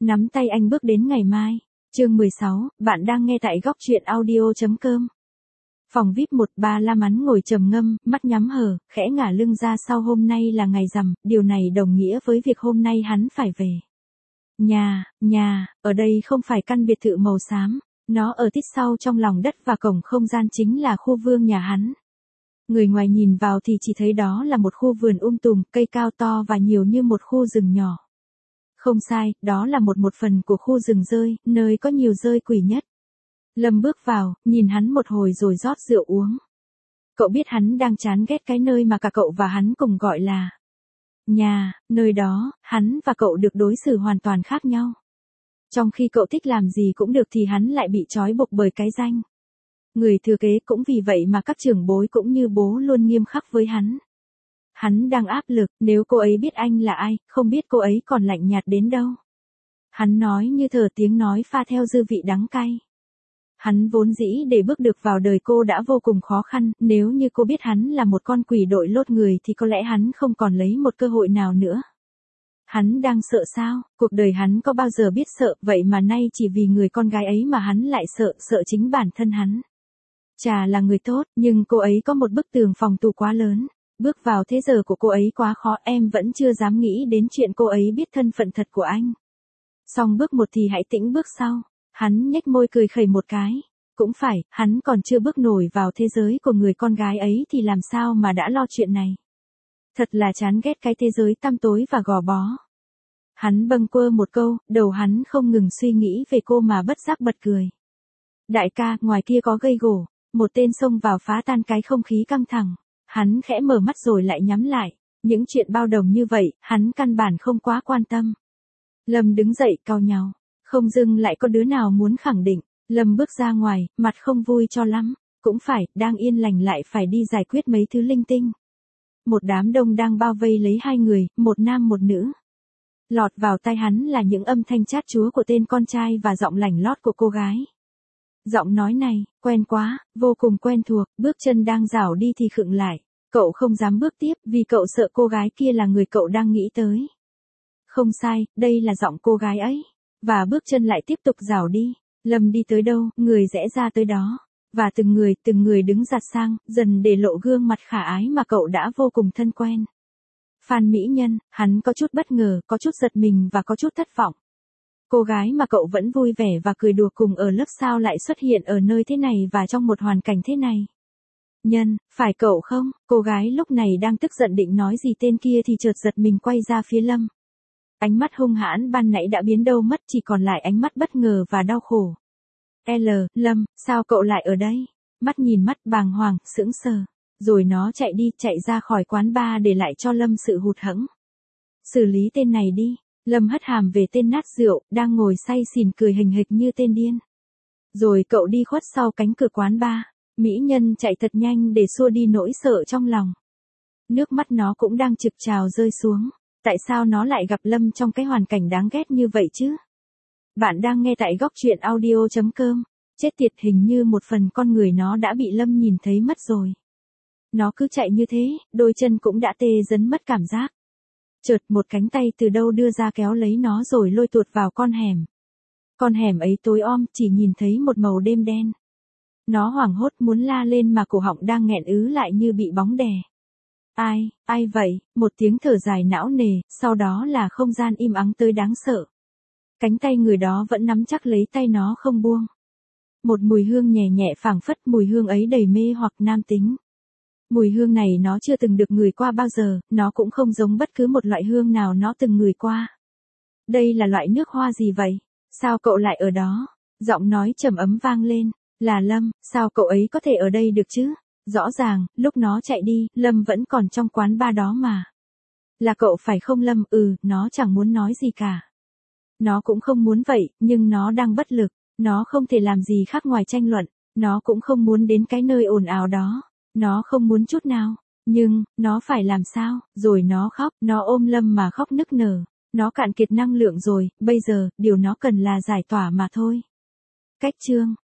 Nắm tay anh bước đến ngày mai. Chương 16, bạn đang nghe tại góc truyện audio.com. Phòng VIP 13 La Mắn ngồi trầm ngâm, mắt nhắm hờ, khẽ ngả lưng ra sau hôm nay là ngày rằm, điều này đồng nghĩa với việc hôm nay hắn phải về. Nhà, ở đây không phải căn biệt thự màu xám, nó ở tít sau trong lòng đất và cổng không gian chính là khu vương nhà hắn. Người ngoài nhìn vào thì chỉ thấy đó là một khu vườn tùm, cây cao to và nhiều như một khu rừng nhỏ. Không sai, đó là một phần của khu rừng rơi, nơi có nhiều rơi quỷ nhất. Lâm bước vào, nhìn hắn một hồi rồi rót rượu uống. Cậu biết hắn đang chán ghét cái nơi mà cả cậu và hắn cùng gọi là nhà, nơi đó, hắn và cậu được đối xử hoàn toàn khác nhau. Trong khi cậu thích làm gì cũng được thì hắn lại bị trói buộc bởi cái danh người thừa kế, cũng vì vậy mà các trưởng bối cũng như bố luôn nghiêm khắc với hắn. Hắn đang áp lực, nếu cô ấy biết anh là ai, không biết cô ấy còn lạnh nhạt đến đâu. Hắn nói như thở, tiếng nói pha theo dư vị đắng cay. Hắn vốn dĩ để bước được vào đời cô đã vô cùng khó khăn, nếu như cô biết hắn là một con quỷ đội lốt người thì có lẽ hắn không còn lấy một cơ hội nào nữa. Hắn đang sợ sao? Cuộc đời hắn có bao giờ biết sợ, vậy mà nay chỉ vì người con gái ấy mà hắn lại sợ chính bản thân hắn. Chà là người tốt, nhưng cô ấy có một bức tường phòng tù quá lớn. Bước vào thế giờ của cô ấy quá khó, em vẫn chưa dám nghĩ đến chuyện cô ấy biết thân phận thật của anh. Xong bước một thì hãy tĩnh bước sau. Hắn nhếch môi cười khẩy một cái. Cũng phải, hắn còn chưa bước nổi vào thế giới của người con gái ấy thì làm sao mà đã lo chuyện này. Thật là chán ghét cái thế giới tăm tối và gò bó. Hắn bâng quơ một câu, đầu hắn không ngừng suy nghĩ về cô mà bất giác bật cười. Đại ca, ngoài kia có gây gổ. Một tên xông vào phá tan cái không khí căng thẳng. Hắn khẽ mở mắt rồi lại nhắm lại. Những chuyện bao đồng như vậy, hắn căn bản không quá quan tâm. Lâm đứng dậy cau nhàu. Không dưng lại có đứa nào muốn khẳng định. Lâm bước ra ngoài, mặt không vui cho lắm. Cũng phải, đang yên lành lại phải đi giải quyết mấy thứ linh tinh. Một đám đông đang bao vây lấy hai người, một nam một nữ. Lọt vào tai hắn là những âm thanh chát chúa của tên con trai và giọng lảnh lót của cô gái. Giọng nói này, quen quá, vô cùng quen thuộc, bước chân đang rảo đi thì khựng lại. Cậu không dám bước tiếp vì cậu sợ cô gái kia là người cậu đang nghĩ tới. Không sai, đây là giọng cô gái ấy. Và bước chân lại tiếp tục rảo đi. Lâm đi tới đâu, người rẽ ra tới đó. Và từng người đứng giặt sang, dần để lộ gương mặt khả ái mà cậu đã vô cùng thân quen. Phan mỹ nhân, hắn có chút bất ngờ, có chút giật mình và có chút thất vọng. Cô gái mà cậu vẫn vui vẻ và cười đùa cùng ở lớp sao lại xuất hiện ở nơi thế này và trong một hoàn cảnh thế này. Nhân, phải cậu không? Cô gái lúc này đang tức giận định nói gì tên kia thì chợt giật mình quay ra phía Lâm. Ánh mắt hung hãn ban nãy đã biến đâu mất, chỉ còn lại ánh mắt bất ngờ và đau khổ. Lâm, sao cậu lại ở đây? Mắt nhìn mắt bàng hoàng, sững sờ. Rồi nó chạy ra khỏi quán bar để lại cho Lâm sự hụt hẫng. Xử lý tên này đi. Lâm hất hàm về tên nát rượu, đang ngồi say xỉn cười hình hịch như tên điên. Rồi cậu đi khuất sau cánh cửa quán bar. Mỹ nhân chạy thật nhanh để xua đi nỗi sợ trong lòng. Nước mắt nó cũng đang trực trào rơi xuống. Tại sao nó lại gặp Lâm trong cái hoàn cảnh đáng ghét như vậy chứ? Bạn đang nghe tại góc truyện audio.com. Chết tiệt, hình như một phần con người nó đã bị Lâm nhìn thấy mất rồi. Nó cứ chạy như thế, đôi chân cũng đã tê dần mất cảm giác. Chợt một cánh tay từ đâu đưa ra kéo lấy nó rồi lôi tuột vào con hẻm. Con hẻm ấy tối om, chỉ nhìn thấy một màu đêm đen. Nó hoảng hốt muốn la lên mà cổ họng đang nghẹn ứ lại như bị bóng đè. Ai vậy? Một tiếng thở dài não nề, sau đó là không gian im ắng tới đáng sợ. Cánh tay người đó vẫn nắm chắc lấy tay nó không buông. Một mùi hương nhẹ nhẹ phảng phất, mùi hương ấy đầy mê hoặc nam tính. Mùi hương này nó chưa từng được ngửi qua bao giờ, nó cũng không giống bất cứ một loại hương nào nó từng ngửi qua. Đây là loại nước hoa gì vậy? Sao cậu lại ở đó? Giọng nói trầm ấm vang lên. Là Lâm, sao cậu ấy có thể ở đây được chứ? Rõ ràng, lúc nó chạy đi, Lâm vẫn còn trong quán bar đó mà. Là cậu phải không Lâm? Nó chẳng muốn nói gì cả. Nó cũng không muốn vậy, nhưng nó đang bất lực. Nó không thể làm gì khác ngoài tranh luận. Nó cũng không muốn đến cái nơi ồn ào đó. Nó không muốn chút nào. Nhưng, nó phải làm sao? Rồi nó khóc, nó ôm Lâm mà khóc nức nở. Nó cạn kiệt năng lượng rồi, bây giờ, điều nó cần là giải tỏa mà thôi. Cách chương